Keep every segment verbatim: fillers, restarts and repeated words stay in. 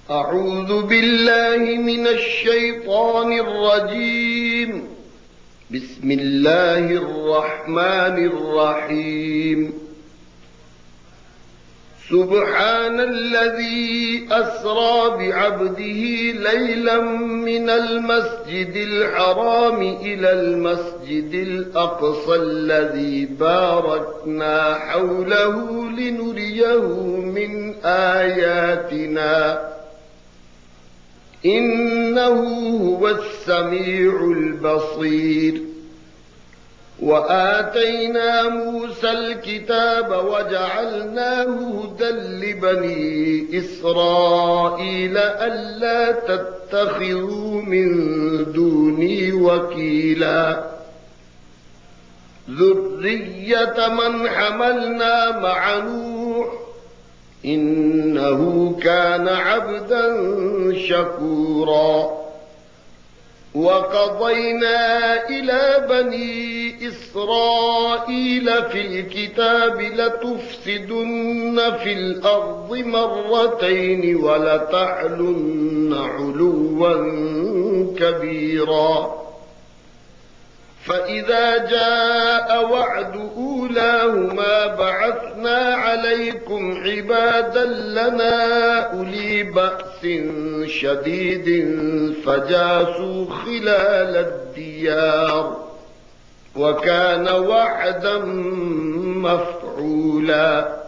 أعوذ بالله من الشيطان الرجيم. بسم الله الرحمن الرحيم. سبحان الذي أسرى بعبده ليلا من المسجد الحرام إلى المسجد الأقصى الذي باركنا حوله لنريه من آياتنا إنه هو السميع البصير. وآتينا موسى الكتاب وجعلناه هدى لبني إسرائيل ألا تتخذوا من دوني وكيلا ذرية من حملنا مع نوح إنه كان عبدا شكورا. وقضينا إلى بني إسرائيل في الكتاب لتفسدن في الأرض مرتين ولتعلن علوا كبيرا. فإذا جاء وعد أولاهما بعثنا عليكم عبادا لنا أولي بأس شديد فجاسوا خلال الديار وكان وعدا مفعولا.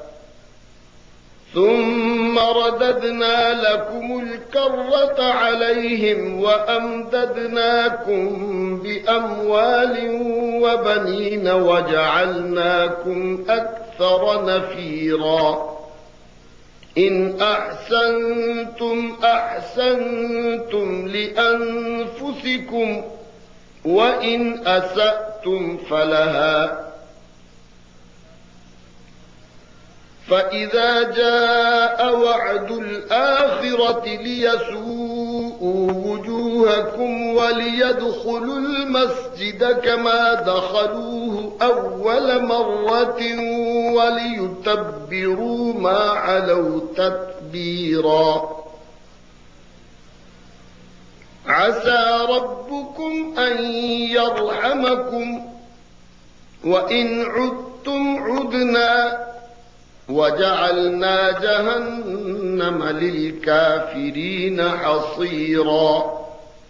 ثم رددنا لكم الكرة عليهم وأمددناكم بأموال وبنين وجعلناكم أكثر نفيرا. إن أحسنتم أحسنتم لأنفسكم وإن أسأتم فلها. فإذا جاء وعد الآخرة ليسوءوا وجوهكم وليدخلوا المسجد كما دخلوه أول مرة وليتبروا ما علوا تتبيرا. عسى ربكم أن يرحمكم وإن عدتم عدنا وجعلنا جهنم للكافرين حصيرا.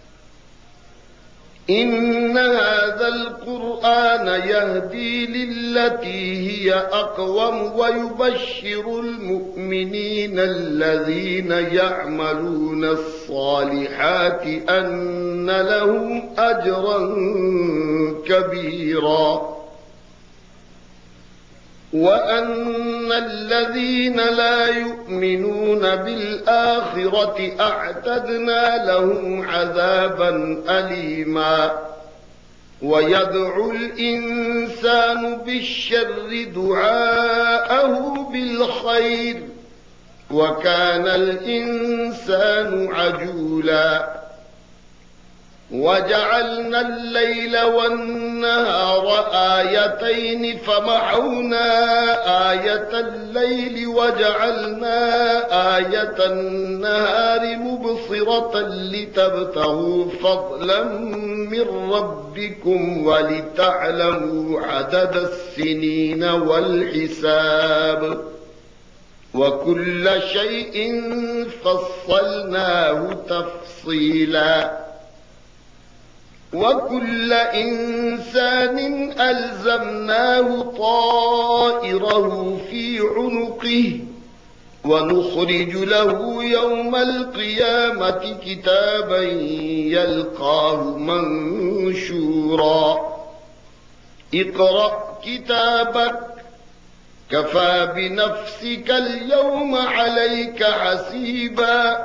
إن هذا القرآن يهدي للتي هي أقوم ويبشر المؤمنين الذين يعملون الصالحات أن لهم أجرا كبيرا. وأن الذين لا يؤمنون بالآخرة أعتدنا لهم عذابا أليما. ويدعو الإنسان بالشر دعاءه بالخير وكان الإنسان عجولا. وجعلنا الليل والنهار آيتين فمحونا آية الليل وجعلنا آية النهار مبصرة لتبتغوا فضلا من ربكم ولتعلموا عدد السنين والحساب وكل شيء فصلناه تفصيلا. وكل إنسان ألزمناه طائره في عنقه ونخرج له يوم القيامة كتابا يلقاه منشورا. اقرأ كتابك كفى بنفسك اليوم عليك حسيبا.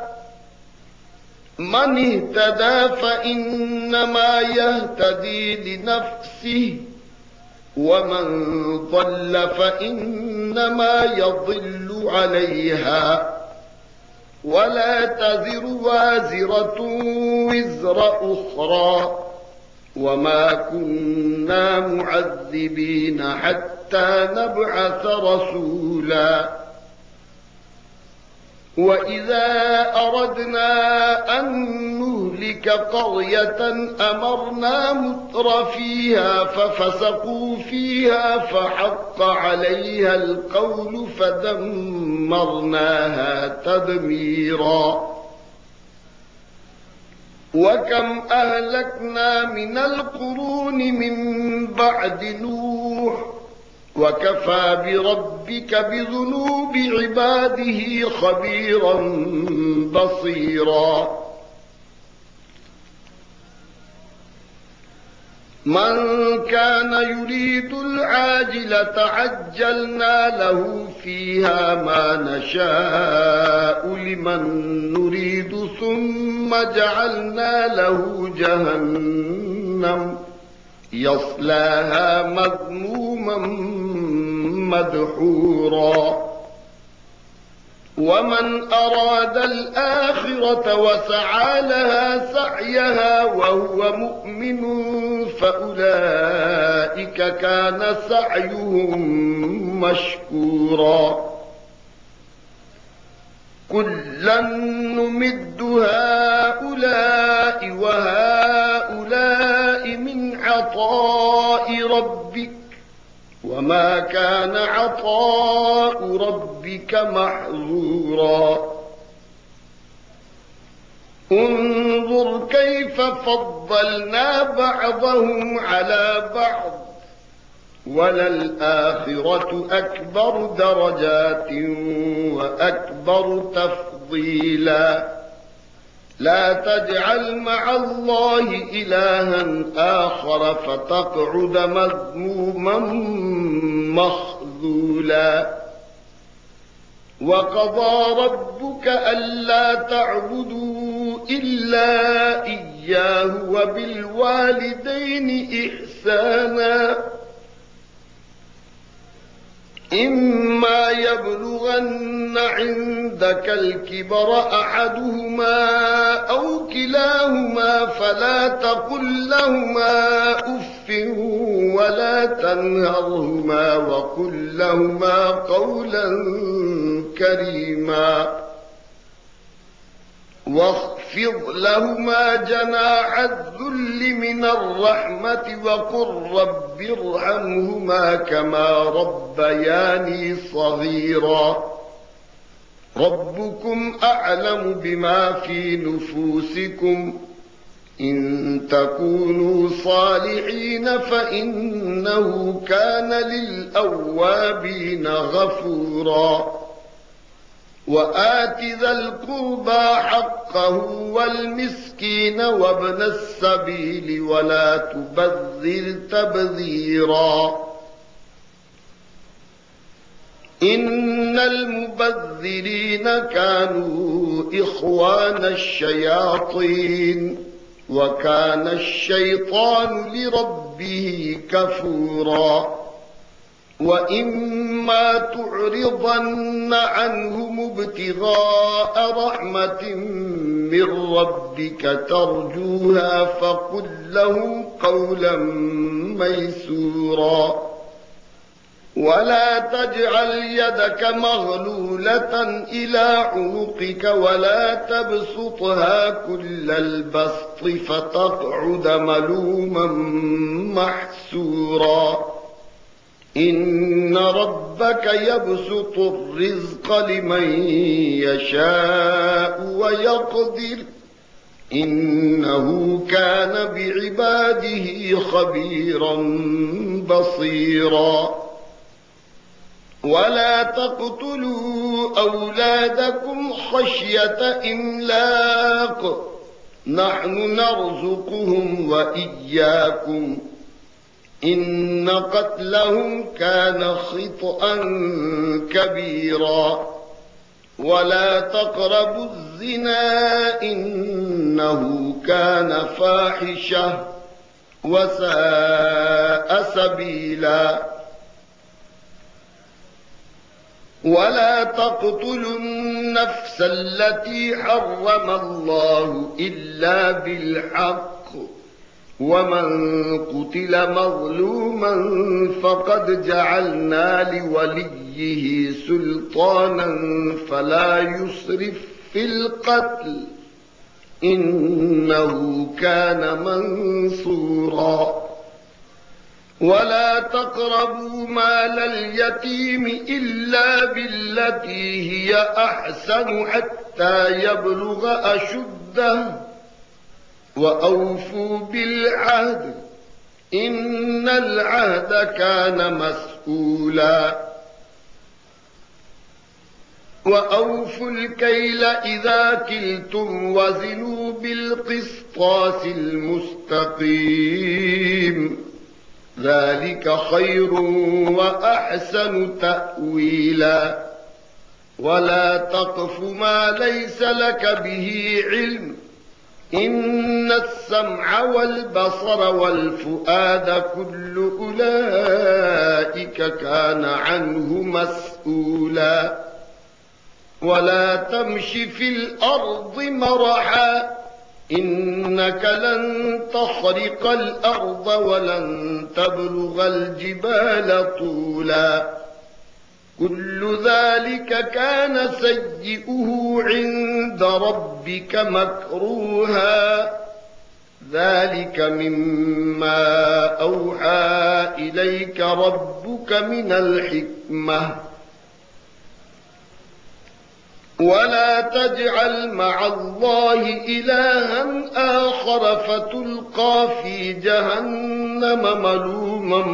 من اهتدى فإنما يهتدي لنفسه ومن ضل فإنما يضل عليها ولا تزر وازرة وزر أخرى وما كنا معذبين حتى نبعث رسولا وإذا أردنا أن نهلك قرية أمرنا متر فيها ففسقوا فيها فحق عليها القول فدمرناها تدميرا وكم أهلكنا من القرون من بعد نوح وكفى بربك بذنوب عباده خبيرا بصيرا من كان يريد العاجلة عجلنا له فيها ما نشاء لمن نريد ثم جعلنا له جهنم يصلاها مذموما مدحورا ومن أراد الآخرة وسعى لها سعيها وهو مؤمن فأولئك كان سعيهم مشكورا كلا نمد هؤلاء وهؤلاء من عطاء ربك وما كان عطاء ربك محظورا انظر كيف فضلنا بعضهم على بعض وللآخرة أكبر درجات وأكبر تفضيلا لا تجعل مع الله إلها آخر فتقعد مذموما مخذولا وقضى ربك ألا تعبدوا إلا إياه وبالوالدين إحسانا إما يبلغن عندك الكبر أحدهما أو كلاهما فلا تقل لهما أف ولا تنهرهما وقل لهما قولا كريما واخفض لهما جناح الذل من الرحمة وقل رب ارحمهما كما ربياني صغيرا ربكم أعلم بما في نفوسكم إن تكونوا صالحين فإنه كان للأوابين غفورا وآت ذا القربى حقه والمسكين وابن السبيل ولا تبذر تبذيرا إن المبذرين كانوا إخوان الشياطين وكان الشيطان لربه كفورا وإما تعرضن عنهم ابتغاء رحمة من ربك ترجوها فقل لهم قولا ميسورا ولا تجعل يدك مغلولة إلى عنقك ولا تبسطها كل البسط فتقعد ملوما محسورا إن ربك يبسط الرزق لمن يشاء ويقدر إنه كان بعباده خبيرا بصيرا ولا تقتلوا أولادكم خشية إملاق نحن نرزقهم وإياكم إن قتلهم كان خطأ كبيرا ولا تقربوا الزنا إنه كان فاحشة وساء سبيلا ولا تقتلوا النفس التي حرم الله إلا بالحق ومن قتل مظلوما فقد جعلنا لوليه وليه سلطانا فلا يسرف في القتل إنه كان منصورا ولا تقربوا مال اليتيم إلا بالتي هي أحسن حتى يبلغ أشده وأوفوا بالعهد إن العهد كان مسؤولا وأوفوا الكيل إذا كلتم وزنوا بالقسطاس المستقيم ذلك خير وأحسن تأويلا ولا تقف ما ليس لك به علم إن السمع والبصر والفؤاد كل أولئك كان عنه مسؤولا ولا تمش في الأرض مرحا إنك لن تخرق الأرض ولن تبلغ الجبال طولا كل ذلك كان سيئه عند ربك مكروها ذلك مما أوحى إليك ربك من الحكمة ولا تجعل مع الله إلها آخر فتلقى في جهنم ملوما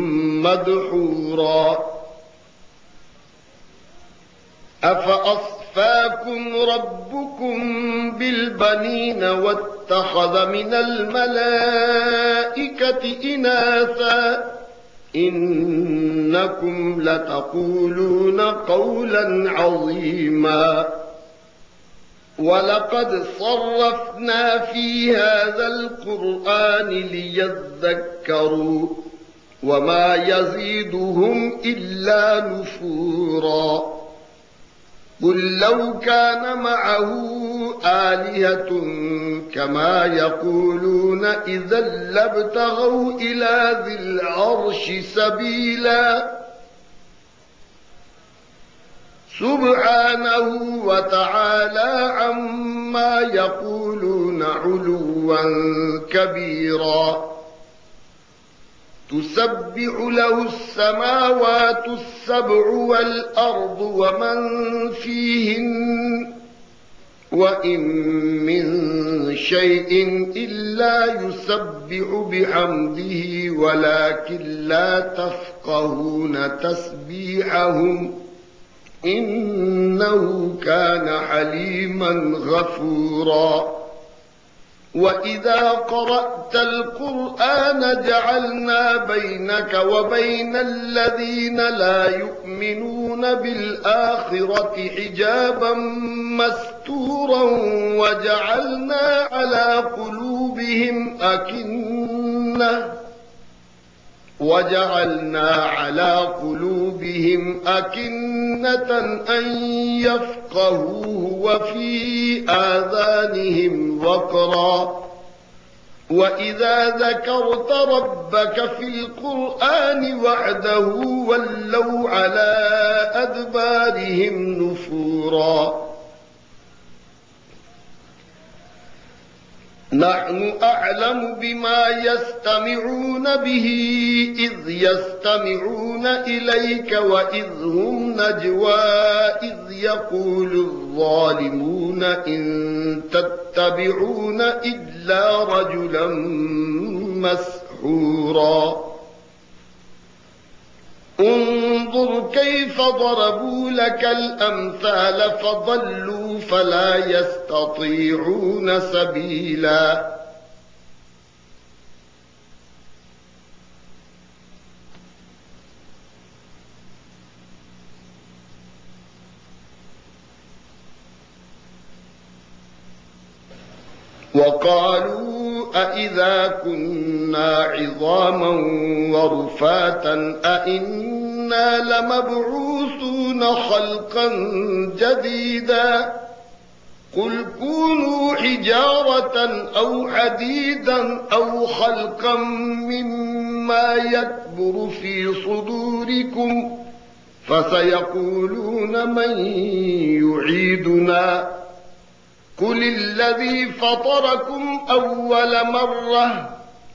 مدحورا أفأصفاكم ربكم بالبنين واتخذ من الملائكة إناثا إنكم لتقولون قولا عظيما ولقد صرفنا في هذا القرآن ليذكروا وما يزيدهم إلا نفورا قل لو كان معه آلهة كما يقولون إذا لابتغوا إلى ذي العرش سبيلا سبحانه وتعالى عما يقولون علوا كبيرا تسبح له السماوات السبع والأرض ومن فيهن وإن من شيء إلا يسبح بحمده ولكن لا تفقهون تسبيحهم إنه كان حليما غفورا وإذا قرأت القرآن جعلنا بينك وبين الذين لا يؤمنون بالآخرة حجابا مستورا وجعلنا على قلوبهم أكنة وجعلنا على قلوبهم أكنة أن يفقهوه وفي آذانهم وقرا وإذا ذكرت ربك في القرآن وحده ولوا على أدبارهم نفورا نحن أعلم بما يستمعون به إذ يستمعون إليك وإذ هم نجوى إذ يقول الظالمون إن تتبعون إلا رجلا مسحورا انظر كيف ضربوا لك الأمثال فضلوا فلا يستطيعون سبيلا وقالوا أإذا كنا عظاما ورفاتا أإنا لمبعوثون خلقا جديدا قل كونوا حجارة أو حديدا أو خلقا مما يكبر في صدوركم فسيقولون من يعيدنا قل الذي فطركم أول مرة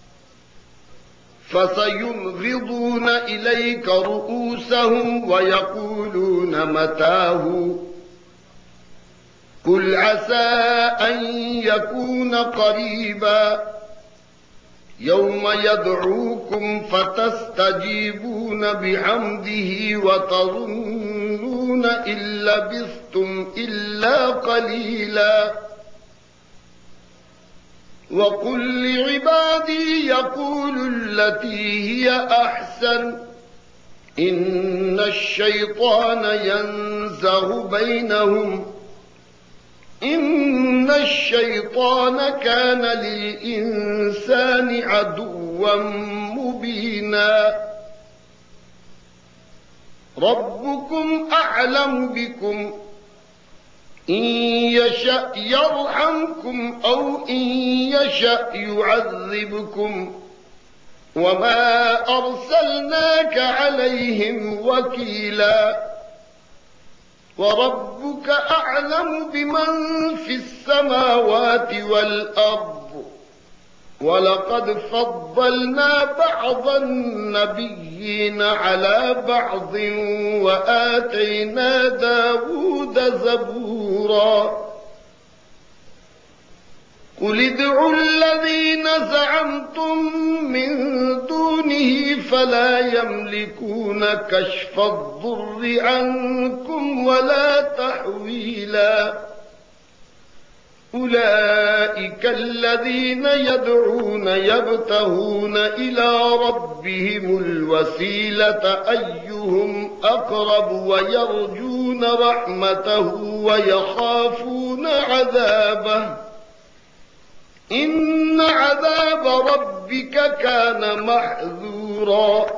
فسينغضون إليك رؤوسهم ويقولون متاه قل عسى أن يكون قريبا يوم يدعوكم فتستجيبون بحمده وتظنون إن لبثتم إلا قليلا وقل لعبادي يقولوا التي هي أحسن إن الشيطان ينزغ بينهم إن الشيطان كان للإنسان عدوا مبينا ربكم أعلم بكم إن يشأ يرحمكم أو إن يشأ يعذبكم وما أرسلناك عليهم وكيلا وربك أعلم بمن في السماوات والأرض ولقد فضلنا بعض النبيين على بعض وآتينا داود زبورا قل ادعوا الذين زعمتم من دونه فلا يملكون كشف الضر عنكم ولا تحويلا أولئك الذين يدعون يبتغون إلى ربهم الوسيلة أيهم أقرب ويرجون رحمته ويخافون عذابه إن عذاب ربك كان محذورا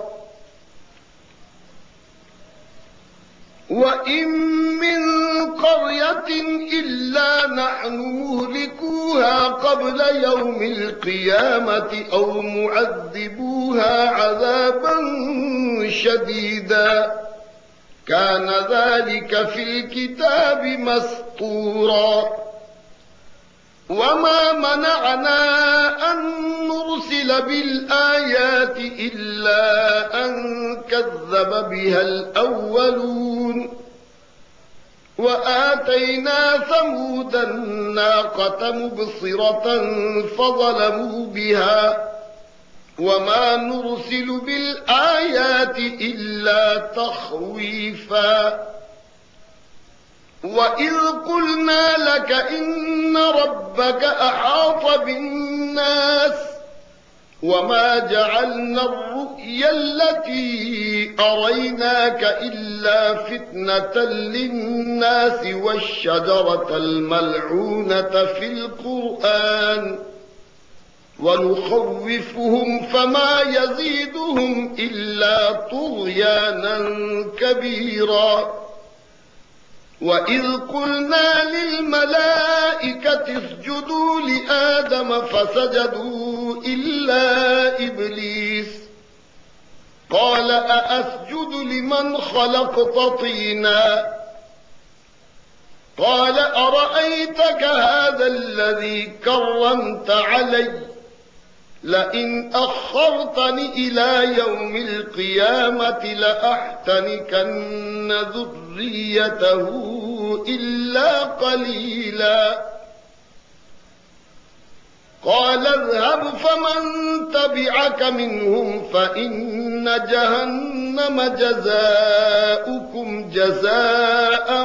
وإن من قرية إلا نحن مهلكوها قبل يوم القيامة أو معذبوها عذابا شديدا كان ذلك في الكتاب مسطورا وما منعنا أن نرسل بالآيات إلا أن كذب بها الأولون وآتينا ثمود الناقة مبصرة فظلموا بها وما نرسل بالآيات إلا تخويفا وإذ قلنا لك إن ربك أحاط بالناس وما جعلنا الرؤيا التي أريناك إلا فتنة للناس والشجرة الملعونة في القرآن ونخوفهم فما يزيدهم إلا طغيانا كبيرا وإذ قلنا للملائكة اسجدوا لآدم فسجدوا إلا إبليس قال أأسجد لمن خلقت طينا قال أرأيتك هذا الذي كرمت علي لئن أخرتني إلى يوم القيامة لأحتنكن ذريته إلا قليلا قال اذهب فمن تبعك منهم فإن جهنم جزاؤكم جزاء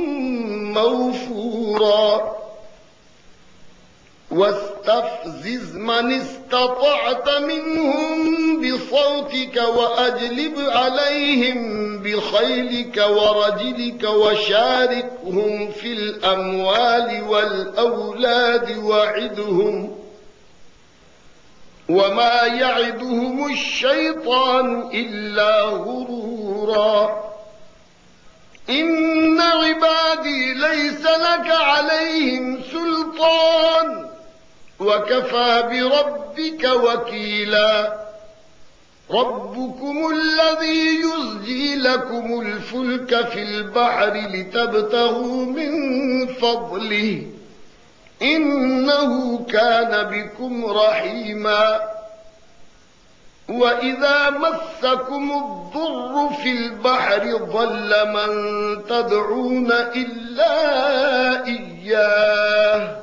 موفورا واستفزز من استطعت منهم بصوتك وأجلب عليهم بخيلك ورجلك وشاركهم في الأموال والأولاد وعدهم وما يعدهم الشيطان إلا غرورا إن عبادي ليس لك عليهم سلطان وكفى بربك وكيلا ربكم الذي يزجي يزجي لكم الفلك في البحر لتبتغوا من فضله إنه كان بكم رحيما وإذا مسكم الضر في البحر ضل من تدعون إلا إياه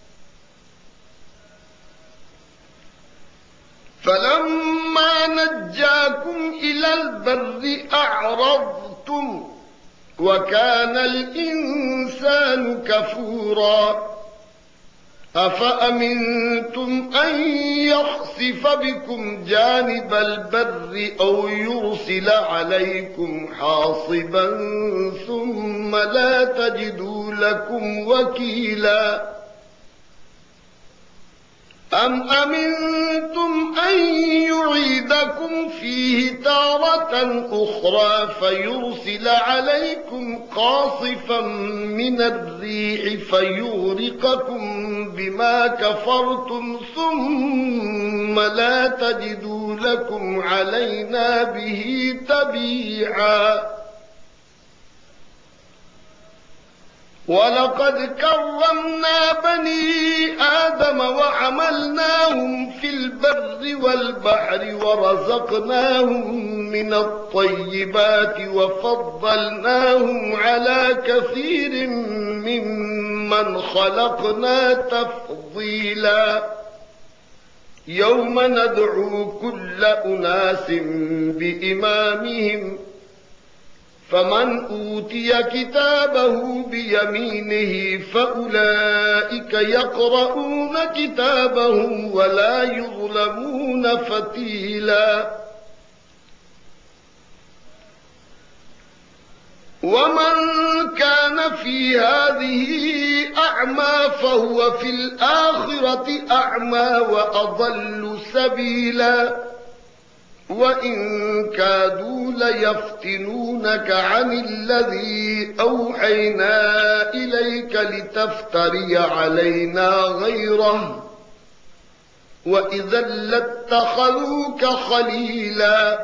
فلما نجاكم إلى البر أعرضتم وكان الإنسان كفورا أفأمنتم أن يخسف بكم جانب البر أو يرسل عليكم حاصبا ثم لا تجدوا لكم وكيلا أم أمنتم أن يعيدكم فيه تارة أخرى فيرسل عليكم قاصفا من الريح فيغرقكم بما كفرتم ثم لا تجدوا لكم علينا به تبيعا ولقد كرمنا بني آدم وحملناهم في البر والبحر ورزقناهم من الطيبات وفضلناهم على كثير ممن خلقنا تفضيلا يوم ندعو كل أناس بإمامهم فمن أوتي كتابه بيمينه فأولئك يقرؤون كتابهم ولا يظلمون فتيلا ومن كان في هذه أعمى فهو في الآخرة أعمى وأضل سبيلا وإن كادوا ليفتنونك عن الذي أوحينا إليك لتفتري علينا غيره وإذا لاتخذوك خليلا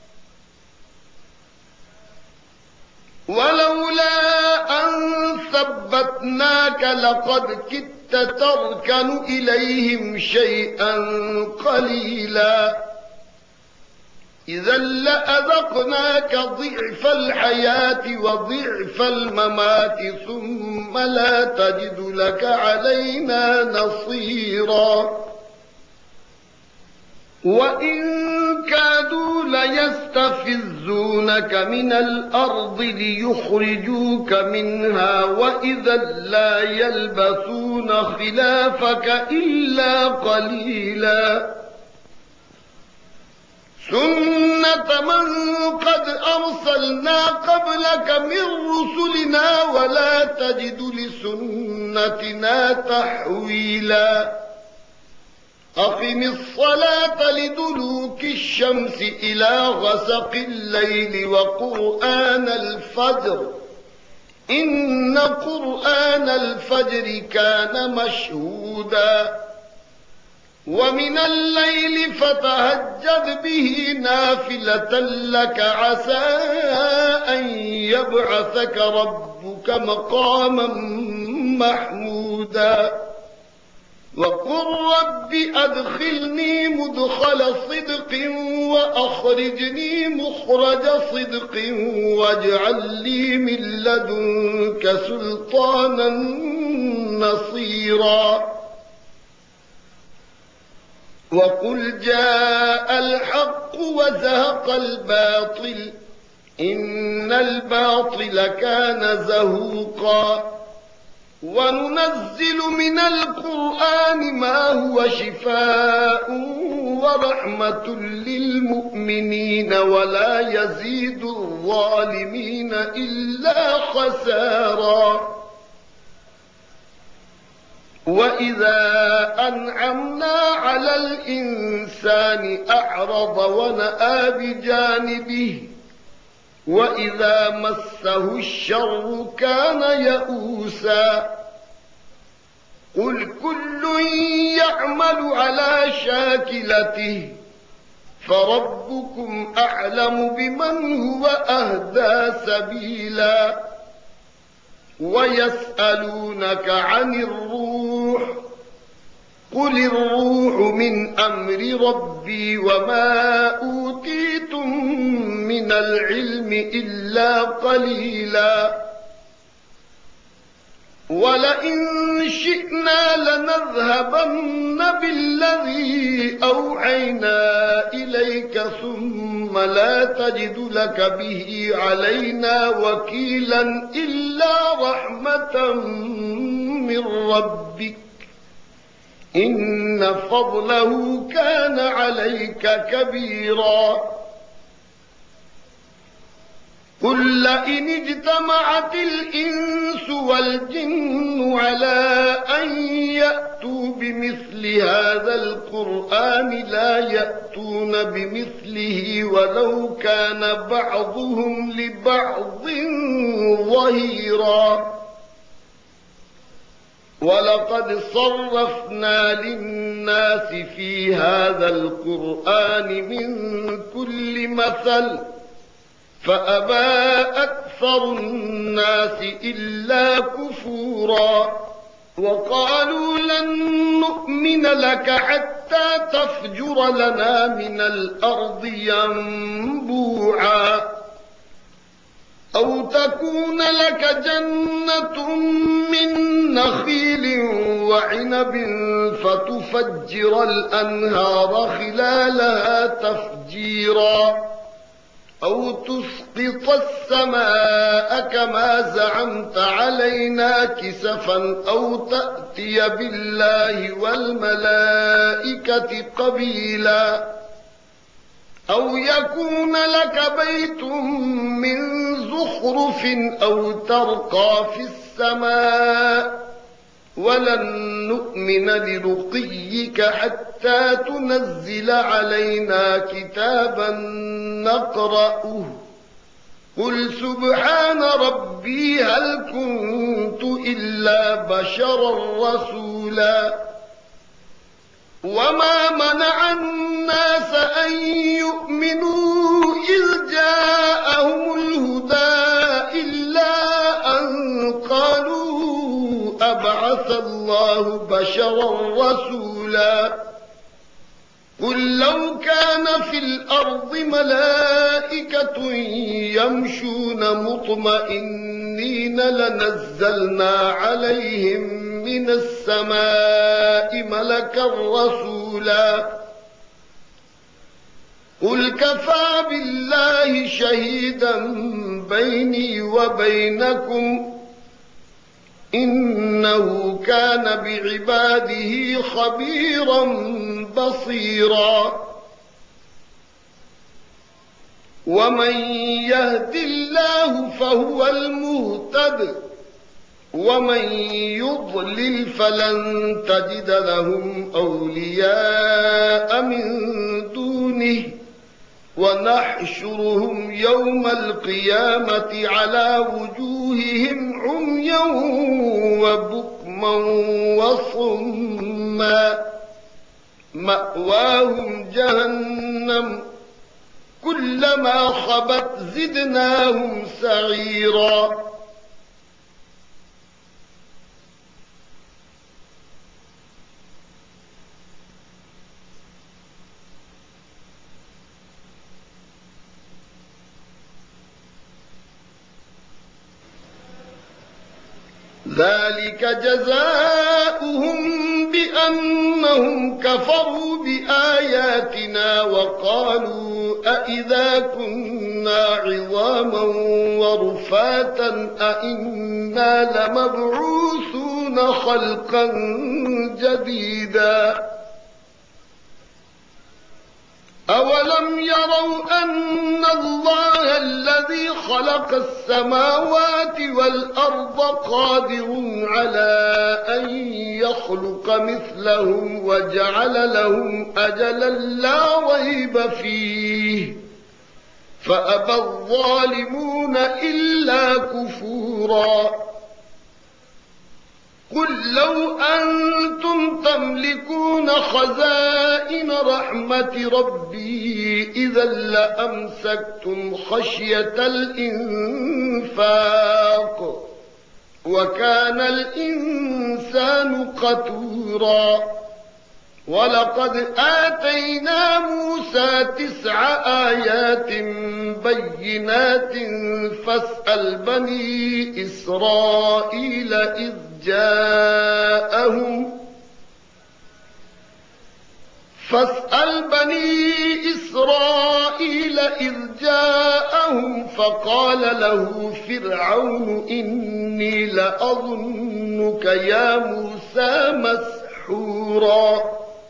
ولولا أن ثبتناك لقد كدت تركن إليهم شيئا قليلا إذا لأذقناك ضعف الحياة وضعف الممات ثم لا تجد لك علينا نصيرا وإن كادوا ليستفزونك من الأرض ليخرجوك منها وإذا لا يلبثون خلافك إلا قليلا سنة من قد أرسلنا قبلك من رسلنا ولا تجد لسنتنا تحويلا أقم الصلاة لدلوك الشمس إلى غسق الليل وقرآن الفجر إن قرآن الفجر كان مشهودا ومن الليل فتهجد به نافلة لك عسى أن يبعثك ربك مقاما محمودا وقل رب أدخلني مدخل صدق وأخرجني مخرج صدق واجعل لي من لدنك سلطانا نصيرا وقل جاء الحق وزهق الباطل إن الباطل كان زهوقا وننزل من القرآن ما هو شفاء ورحمة للمؤمنين ولا يزيد الظالمين إلا خسارا وإذا أنعمنا على الإنسان أعرض ونأى بجانبه وإذا مسه الشر كان يئوسا قل كل يعمل على شاكلته فربكم أعلم بمن هو أهدى سبيلا ويسألونك عن الروح قل الروح من أمر ربي وما أوتيتم من العلم إلا قليلا ولئن شئنا لنذهبن بالذي أوحينا إليك ثم لا تجد لك به علينا وكيلا إلا رحمة من ربك إن فضله كان عليك كبيرا قل لئن اجتمعت الإنس والجن على أن يأتوا بمثل هذا القرآن لا يأتون بمثله ولو كان بعضهم لبعض ظهيرا ولقد صرفنا للناس في هذا القرآن من كل مثل فأبى أكثر الناس إلا كفورا وقالوا لن نؤمن لك حتى تفجر لنا من الأرض ينبوعا أو تكون لك جنة من نخيل وعنب فتفجر الأنهار خلالها تفجيرا أو تسقط السماء كما زعمت علينا كسفا أو تأتي بالله والملائكة قبيلا أو يكون لك بيت من زخرف أو ترقى في السماء ولن نؤمن لرقيك حتى تنزل علينا كتابا نقرأه قل سبحان ربي هل كنت إلا بشرا رسولا وما منع الناس أن يؤمنوا إذ جاءهم الهدى إلا أن قالوا أبعث الله بشرا رسولا قل لو كان في الأرض ملائكة يمشون مطمئنين لنزلنا عليهم من السماء ملكا رسولا قل كفى بالله شهيدا بيني وبينكم إنه كان بعباده خبيرا بصيرا ومن يهد الله فهو المهتد ومن يضلل فلن تجد لهم أولياء من دونه ونحشرهم يوم القيامة على وجوههم عميا وبكما وصما مأواهم جهنم كلما خبت زدناهم سعيرا ذلك جزاؤهم بأنهم كفروا بآياتنا وقالوا أئذا كنا عظاما ورفاتا أئنا لمبعوثون خلقا جديدا أولم يروا أن الله الذي خلق السماوات والأرض قادر على أن يخلق مثلهم وجعل لهم أجلا لا ريب فيه فأبى الظالمون إلا كفورا قل لو أنتم تملكون خزائن رحمة ربي إذا لأمسكتم خشية الإنفاق وكان الإنسان قتورا ولقد آتينا موسى تسع آيات بينات فاسأل بني إسرائيل إذ جاءهم فاسأل بني إسرائيل إذ جاءهم فقال له فرعون إني لأظنك يا موسى مسحورا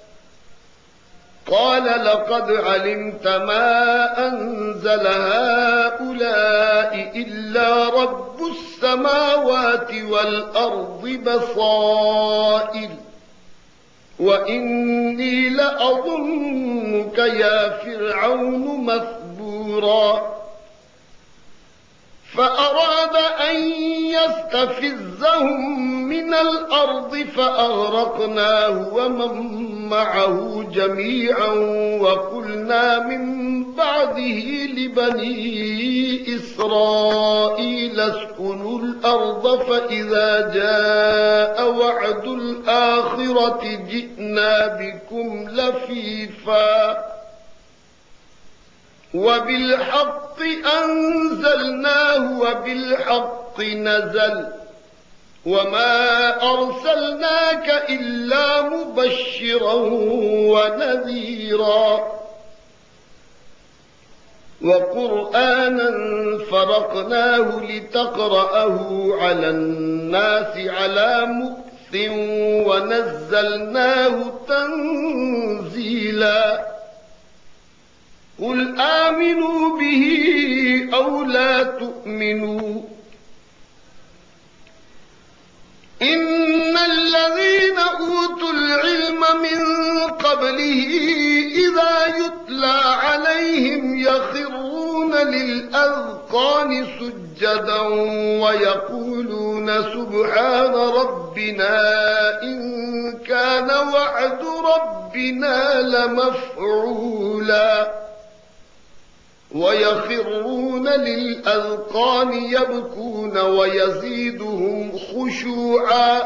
قال لقد علمت ما أنزل هؤلاء إلا رب السماوات والأرض بصائر وإني لأظنك يا فرعون مثبورا فأراد أن يستفزهم من الأرض فأغرقناه ومن معه جميعا وقلنا من بعده لبني إسرائيل اسكنوا الأرض فإذا جاء وعد الآخرة جئنا بكم لفيفا وبالحق أنزلناه وبالحق نزل وما أرسلناك إلا مبشرا ونذيرا وقرآنا فرقناه لتقرأه على الناس على مكث ونزلناه تنزيلا قل آمنوا به أو لا تؤمنوا إن الذين أوتوا العلم من قبله إذا يتلى عليهم يخرون للأذقان سجدا ويقولون سبحان ربنا إن كان وعد ربنا لمفعولا ويخرون للأذقان يبكون ويزيدهم خشوعا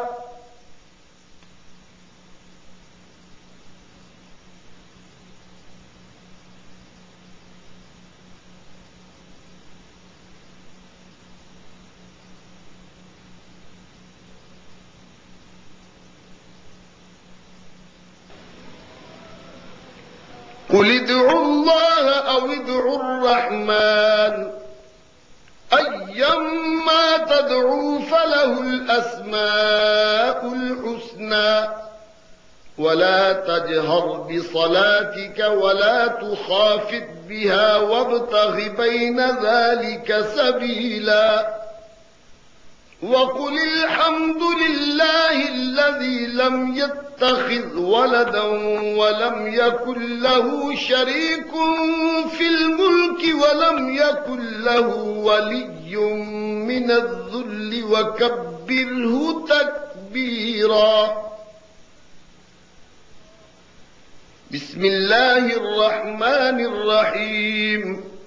قل ادعوا الله أو ادعوا الرحمن أيما تدعوا فله الأسماء الحسنى ولا تجهر بصلاتك ولا تخافت بها وابتغ بين ذلك سبيلا وقل الحمد لله الذي لم يتخذ ولدا ولم يكن له شريك في الملك ولم يكن له ولي من الذل وكبره تكبيرا بسم الله الرحمن الرحيم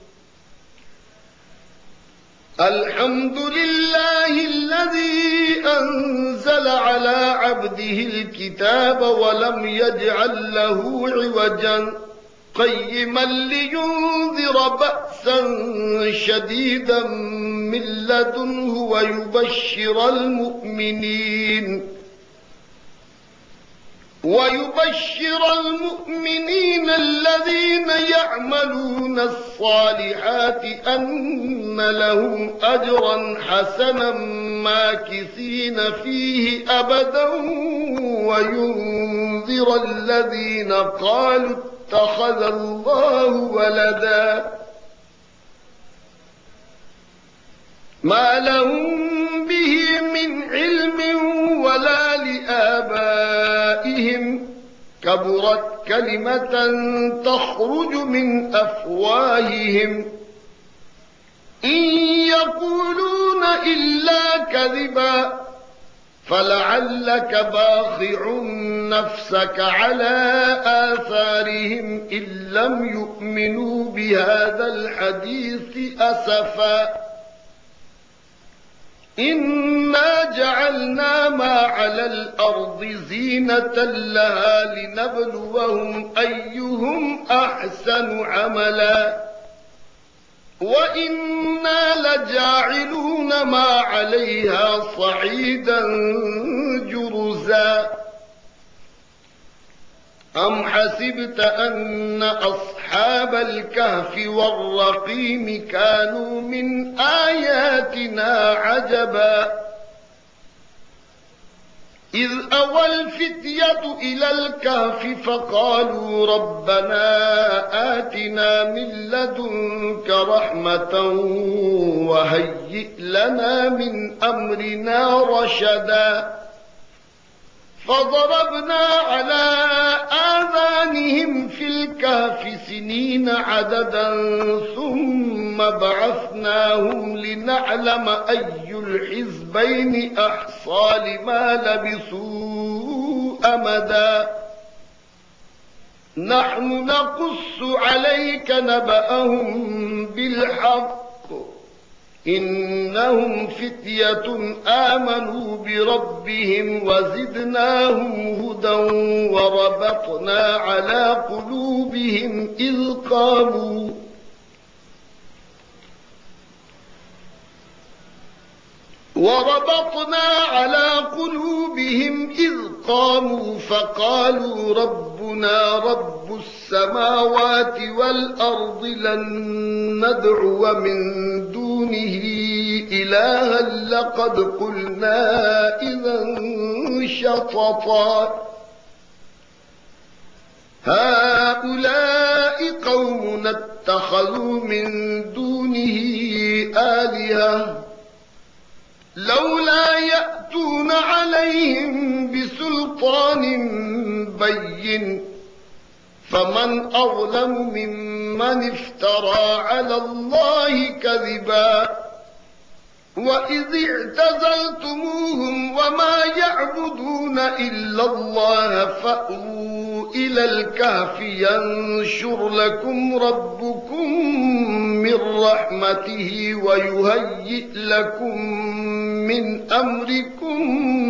الحمد لله الذي أنزل على عبده الكتاب ولم يجعل له عوجا قيما لينذر بأسا شديدا من لدنه ويبشر المؤمنين ويبشر المؤمنين الذين يعملون الصالحات أن لهم أجرا حسنا ماكثين فيه أبدا وينذر الذين قالوا اتخذ الله ولدا ما لهم به من علم ولا لآبائهم كبرت كلمة تخرج من أفواههم إن يقولون إلا كذبا فلعلك باخع نفسك على آثارهم إن لم يؤمنوا بهذا الحديث أسفا إنا جعلنا ما على الأرض زينة لها لنبلوهم أيهم أحسن عملا وإنا لجاعلون ما عليها صعيدا جرزا أم حسبت أن أصحاب الكهف والرقيم كانوا من آياتنا عجبا إذ أوى الفتية إلى الكهف فقالوا ربنا آتنا من لدنك رحمة وهيئ لنا من أمرنا رشدا فضربنا على آذانهم في الكهف سنين عددا ثم بعثناهم لنعلم أي الحزبين أحصى لما لبثوا أمدا نحن نقص عليك نبأهم بالحق إنهم فتية آمنوا بربهم وزدناهم هدى وربطنا على قلوبهم إذ قاموا وربطنا على قلوبهم إذ قاموا فقالوا ربنا رب السماوات والأرض لن ندعو من دونه إلها لقد قلنا إذا شططا هؤلاء قومنا اتخذوا من دونه آلهة لولا يأتون عليهم بسلطان بين فمن أظلم ممن افترى على الله كذبا وإذ اعتزلتموهم وما يعبدون إلا الله فأووا إلى الكهف ينشر لكم ربكم من رحمته ويهيئ لكم من أمركم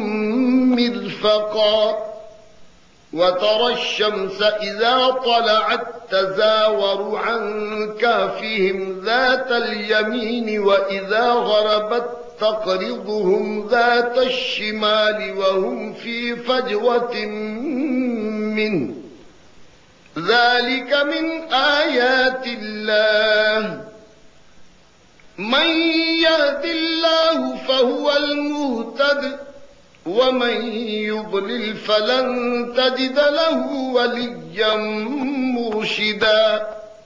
مرفقا وترى الشمس إذا طلعت تزاور عن كهفهم ذات اليمين وإذا غربت تقرضهم ذات الشمال وهم في فجوة منه ذلك من آيات الله من يهد الله فهو المهتد ومن يضلل فلن تجد له وليا مرشدا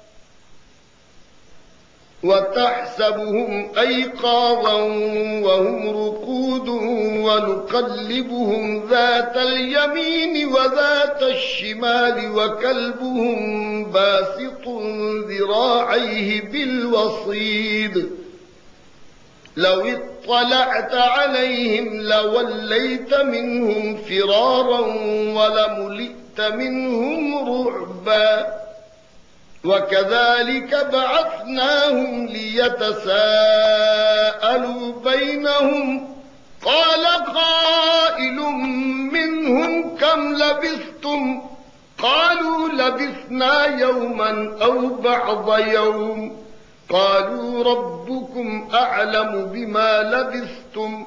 وتحسبهم أيقاظا وهم رقود ونقلبهم ذات اليمين وذات الشمال وكلبهم باسط ذراعيه بالوصيد لو اطلعت عليهم لوليت منهم فرارا ولملئت منهم رعبا وكذلك بعثناهم ليتساءلوا بينهم قال قائل منهم كم لبثتم قالوا لبثنا يوما أو بعض يوم قالوا ربكم أعلم بما لبثتم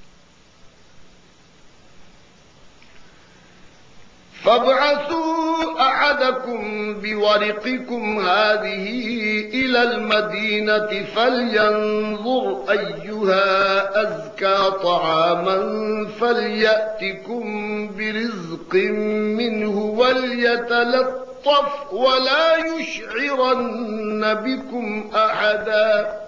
فابعثوا أحدكم بورقكم هذه إلى المدينة فلينظر أيها أزكى طعاما فليأتكم برزق منه وليتلطف ولا يشعرن بكم أحدا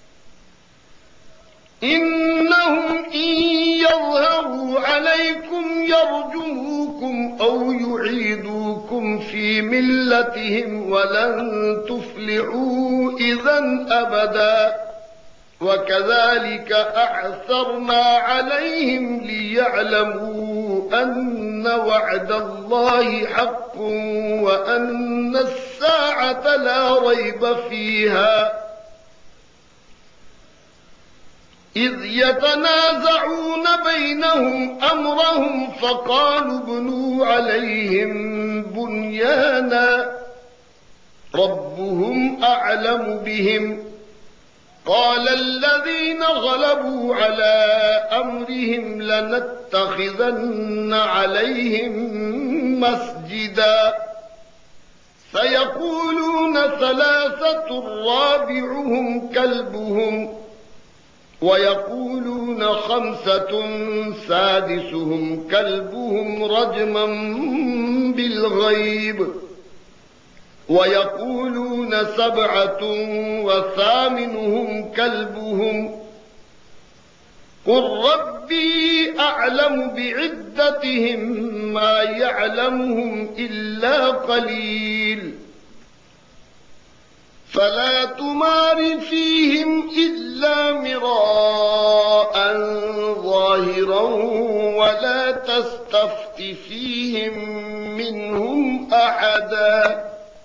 إنهم إن يظهروا عليكم يرجموكم أو يعيدوكم في ملتهم ولن تفلحوا إذا أبدا وكذلك أعثرنا عليهم ليعلموا أن وعد الله حق وأن الساعة لا ريب فيها إذ يتنازعون بينهم أمرهم فقالوا ابنوا عليهم بنيانا ربهم أعلم بهم قال الذين غلبوا على أمرهم لنتخذن عليهم مسجدا سيقولون ثلاثة رابعهم كلبهم ويقولون خمسة سادسهم كلبهم رجما بالغيب ويقولون سبعة وثامنهم كلبهم قل ربي أعلم بعدتهم ما يعلمهم إلا قليل فلا تمار فيهم إلا مراء ظاهرا ولا تستفت فيهم منهم أحدا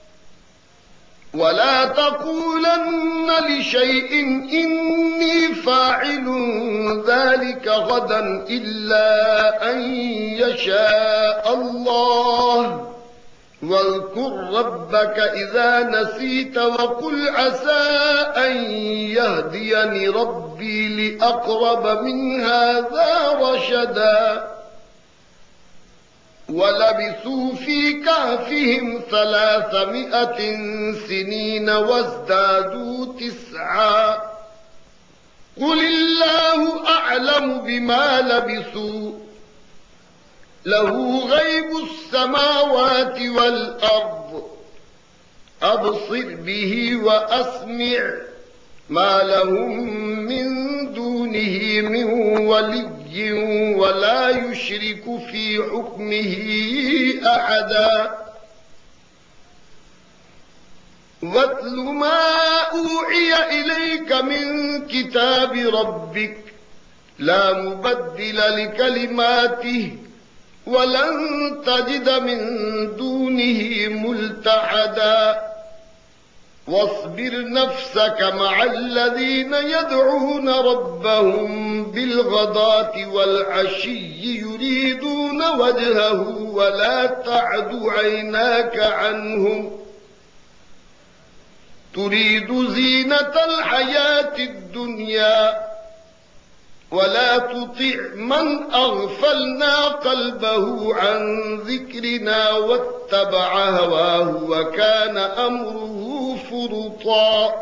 ولا تقولن لشيء إني فاعل ذلك غدا إلا أن يشاء الله واذكر ربك إذا نسيت وقل عسى أن يهديني ربي لأقرب من هذا رشدا ولبثوا في كهفهم ثلاثمائة سنين وازدادوا تسعا قل الله أعلم بما لبثوا له غيب السماوات والأرض أبصر به وأسمع ما لهم من دونه من ولي ولا يشرك في حكمه أحدا واتل ما أوحي إليك من كتاب ربك لا مبدل لكلماته ولن تجد من دونه ملتحدا واصبر نفسك مع الذين يدعون ربهم بالغداة والعشي يريدون وجهه ولا تعد عيناك عنهم تريد زينة الحياة الدنيا ولا تطع من أغفلنا قلبه عن ذكرنا واتبع هواه وكان أمره فرطا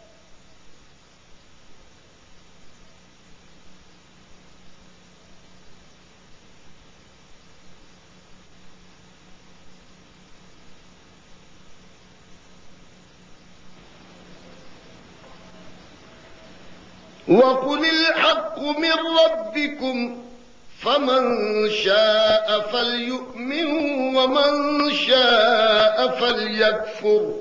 وقل الحق من ربكم فمن شاء فليؤمن ومن شاء فليكفر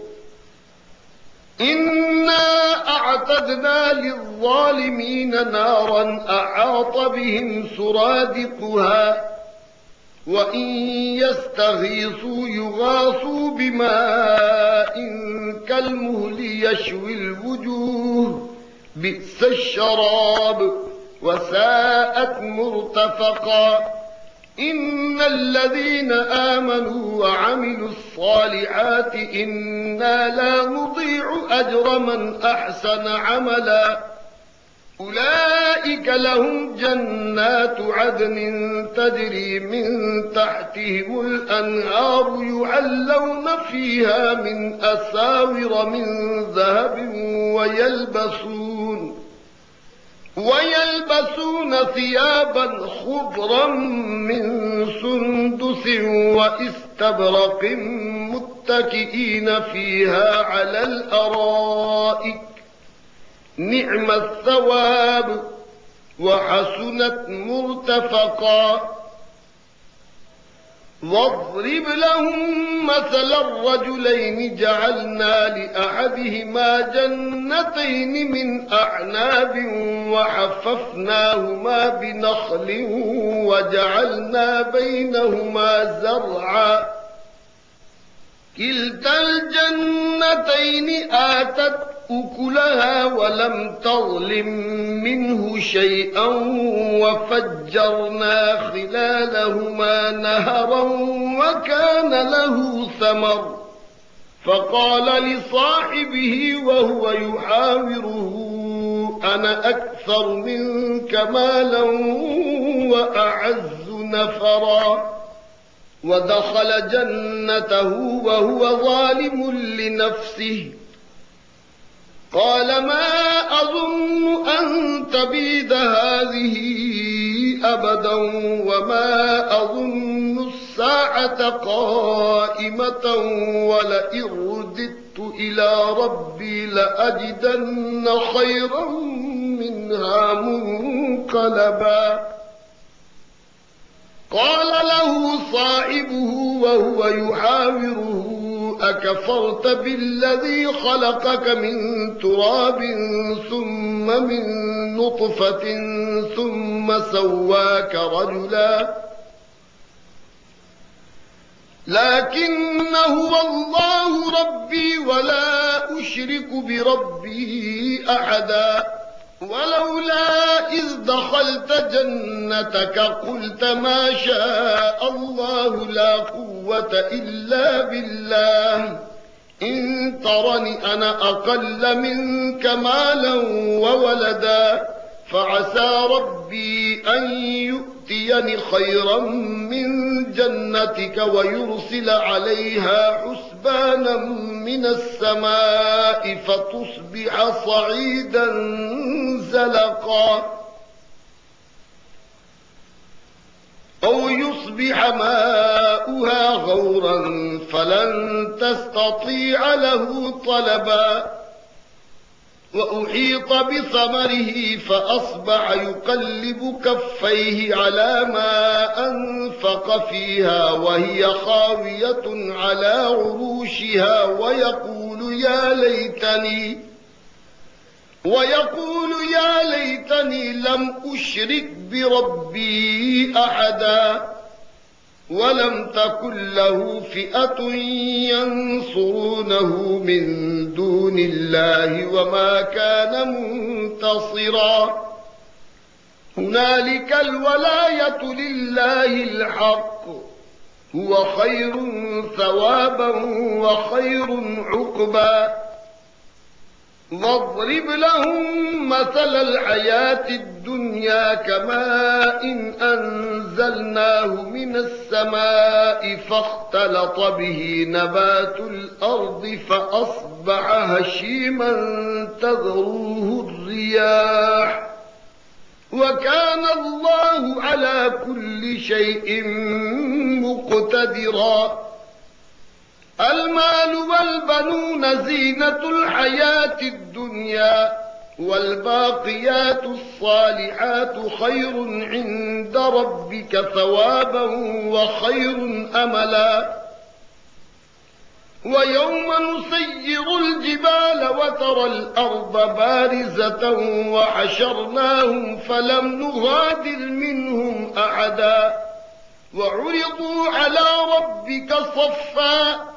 إنا أعتدنا للظالمين نارا أحاط بهم سرادقها وإن يستغيثوا يغاثوا بماء كالمهل يشوي الوجوه بئس الشراب وساءت مرتفقا إن الذين آمنوا وعملوا الصالحات إنا لا نضيع أجر من أحسن عملا أولئك لهم جنات عدن تجري من تحتهم الأنهار يحلون فيها من أساور من ذهب ويلبسون ويلبسون ثيابا خضرا من سندس واستبرق متكئين فيها على الأرائك نعم الثواب وحسنت مرتفقا واضرب لهم مثل الرجلين جعلنا لأحدهما جنتين من أعناب وحففناهما بنخل وجعلنا بينهما زرعا كلتا الجنتين آتت أكلها ولم تظلم منه شيئا وفجرنا خلالهما نهرا وكان له ثمر فقال لصاحبه وهو يحاوره أنا أكثر منك مالا وأعز نفرا ودخل جنته وهو ظالم لنفسه قال ما أظن أن تبيد هذه أبدا وما أظن الساعة قائمة ولئن رددت إلى ربي لأجدن خيرا منها منقلبا قال له صاحبه وهو يحاوره أكفرت بالذي خلقك من تراب ثم من نطفة ثم سواك رجلا لكن هو الله ربي ولا أشرك بربي أحدا ولولا إذ دخلت جنتك قلت ما شاء الله لا قوة إلا بالله إن ترني أنا أقل منك مالا وولدا فعسى ربي أن يؤتيني خيرا من جنتك ويرسل عليها حسبانا من السماء فتصبح صعيدا زلقا أو يصبح ماؤها غورا فلن تستطيع له طلبا وأحيط بثمره فأصبح يقلب كفيه على ما أنفق فيها وهي خاوية على عروشها ويقول يا ليتني ويقول يا ليتني لم أشرك بربي أحدا ولم تكن له فئة ينصرونه من دون الله وما كان منتصرا هنالك الولاية لله الحق هو خير ثوابا وخير عقبا واضرب لهم مثل الحياة الدنيا كماء إن أنزلناه من السماء فاختلط به نبات الأرض فأصبح هشيما تذروه الرياح وكان الله على كل شيء مقتدرا المال والبنون زينة الحياة الدنيا والباقيات الصالحات خير عند ربك ثوابا وخير أملا ويوم نسير الجبال وترى الأرض بارزة وحشرناهم فلم نغادر منهم أحدا وعرضوا على ربك صفا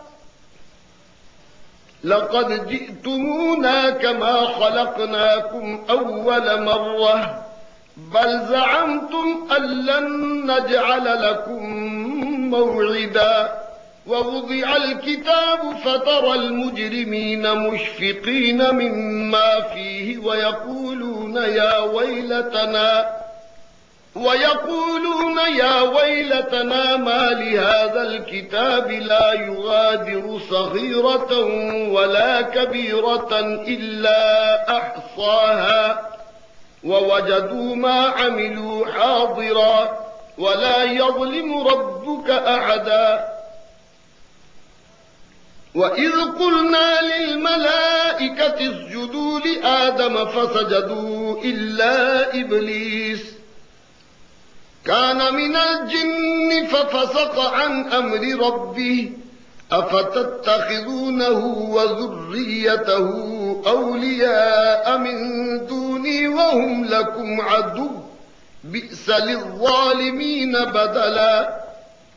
لقد جئتمونا كما خلقناكم أول مرة بل زعمتم أن لن نجعل لكم موعدا ووضع الكتاب فترى المجرمين مشفقين مما فيه ويقولون يا ويلتنا ويقولون يا ويلتنا ما لهذا الكتاب لا يغادر صغيرة ولا كبيرة إلا أحصاها ووجدوا ما عملوا حاضرا ولا يظلم ربك أحدا وإذ قلنا للملائكة اسجدوا لآدم فسجدوا إلا إبليس كان من الجن ففسق عن أمر ربه أفتتخذونه وذريته أولياء من دوني وهم لكم عدو بئس للظالمين بدلا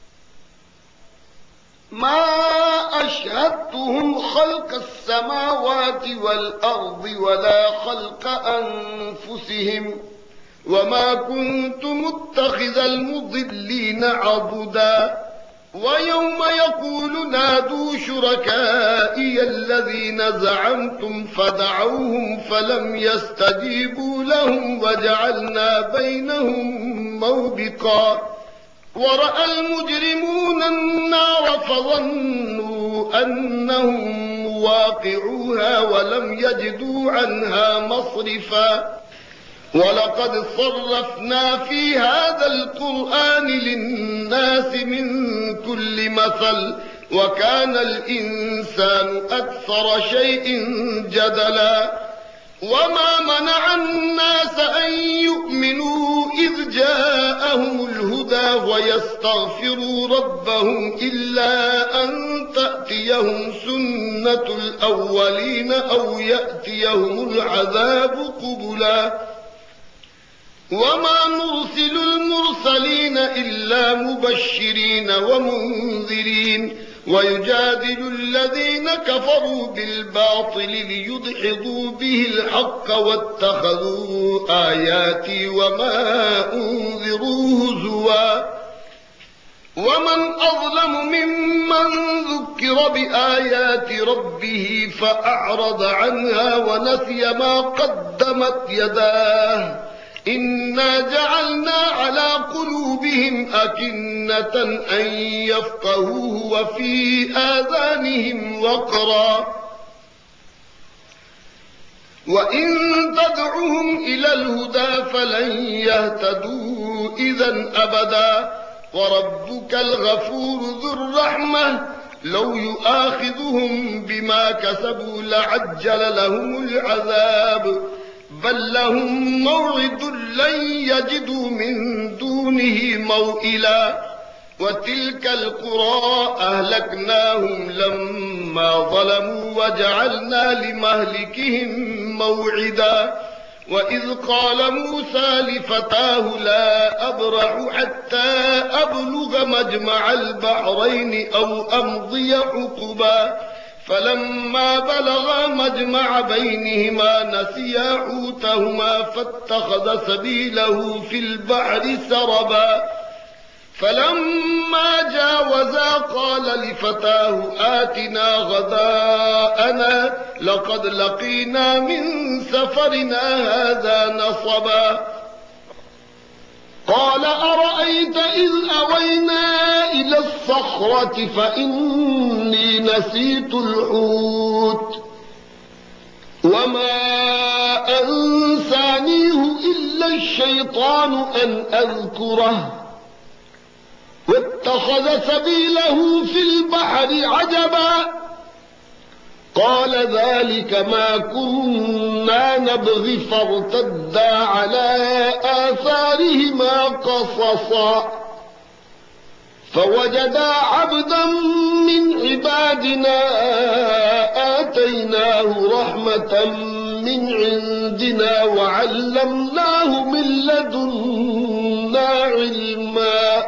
ما أشهدتهم خلق السماوات والأرض ولا خلق أنفسهم وما كنت متخذ المضلين عضدا ويوم يقول نادوا شركائي الذين زعمتم فدعوهم فلم يستجيبوا لهم وجعلنا بينهم موبقا ورأى المجرمون النار فظنوا أنهم واقعوها ولم يجدوا عنها مصرفا ولقد صرفنا في هذا القرآن للناس من كل مثل وكان الإنسان أكثر شيء جدلا وما منع الناس أن يؤمنوا إذ جاءهم الهدى ويستغفروا ربهم إلا أن تأتيهم سنة الأولين أو يأتيهم العذاب قبلا وما نرسل المرسلين إلا مبشرين ومنذرين ويجادل الذين كفروا بالباطل ليدحضوا به الحق واتخذوا آياتي وما أنذروا هزوا ومن أظلم ممن ذكر بآيات ربه فأعرض عنها ونسي ما قدمت يداه إنا جعلنا على قلوبهم أكنة أن يفقهوه وفي آذانهم وقرا وإن تدعهم إلى الهدى فلن يهتدوا إذا أبدا وربك الغفور ذو الرحمة لو يؤاخذهم بما كسبوا لعجل لهم العذاب بل لهم موعد لن يجدوا من دونه موئلا وتلك القرى أهلكناهم لما ظلموا وجعلنا لمهلكهم موعدا وإذ قال موسى لفتاه لا أبرح حتى أبلغ مجمع البحرين أو أمضي حقبا فلما بلغا مجمع بينهما نسيا حوتهما فاتخذ سبيله في البحر سربا فلما جاوزا قال لفتاه آتنا غداءنا لقد لقينا من سفرنا هذا نصبا قال أرأيت إذ أوينا إلى الصخرة فإني نسيت الحوت وما أنسانيه إلا الشيطان أن أذكره واتخذ سبيله في البحر عجبا قال ذلك ما كنا نبغي فارتدا على آثارهما قصصا فوجدا عبدا من عبادنا آتيناه رحمة من عندنا وعلمناه من لدنا علما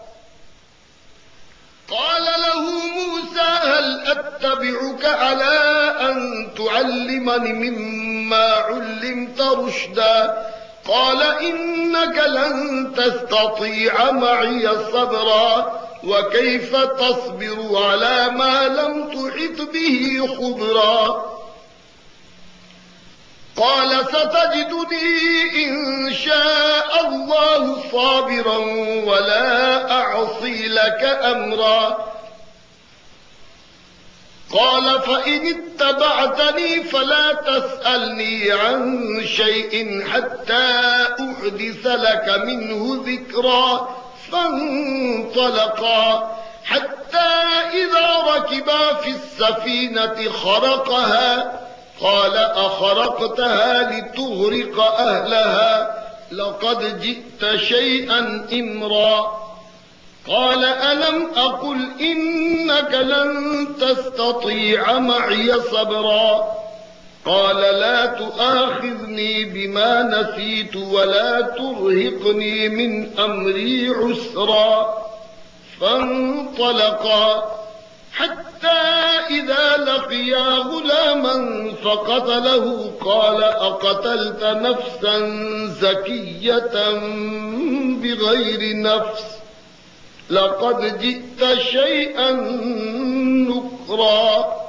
قال له موسى هل أتبعك على أن تعلمني مما علمت رشدا قال إنك لن تستطيع معي صبرا وكيف تصبر على ما لم تحط به خبرا قال ستجدني إن شاء الله صابرا ولا أعصي لك أمرا قال فإن اتبعتني فلا تسألني عن شيء حتى أحدث لك منه ذكرا فانطلقا حتى إذا ركبا في السفينة خرقها قال أخرقتها لتغرق أهلها لقد جئت شيئا إمرا قال ألم أقل إنك لن تستطيع معي صبرا قال لا تؤاخذني بما نسيت ولا ترهقني من أمري عسرا فانطلقا حتى إذا لقيا غلاما فقتله قال أقتلت نفسا زكية بغير نفس لقد جئت شيئا نكرا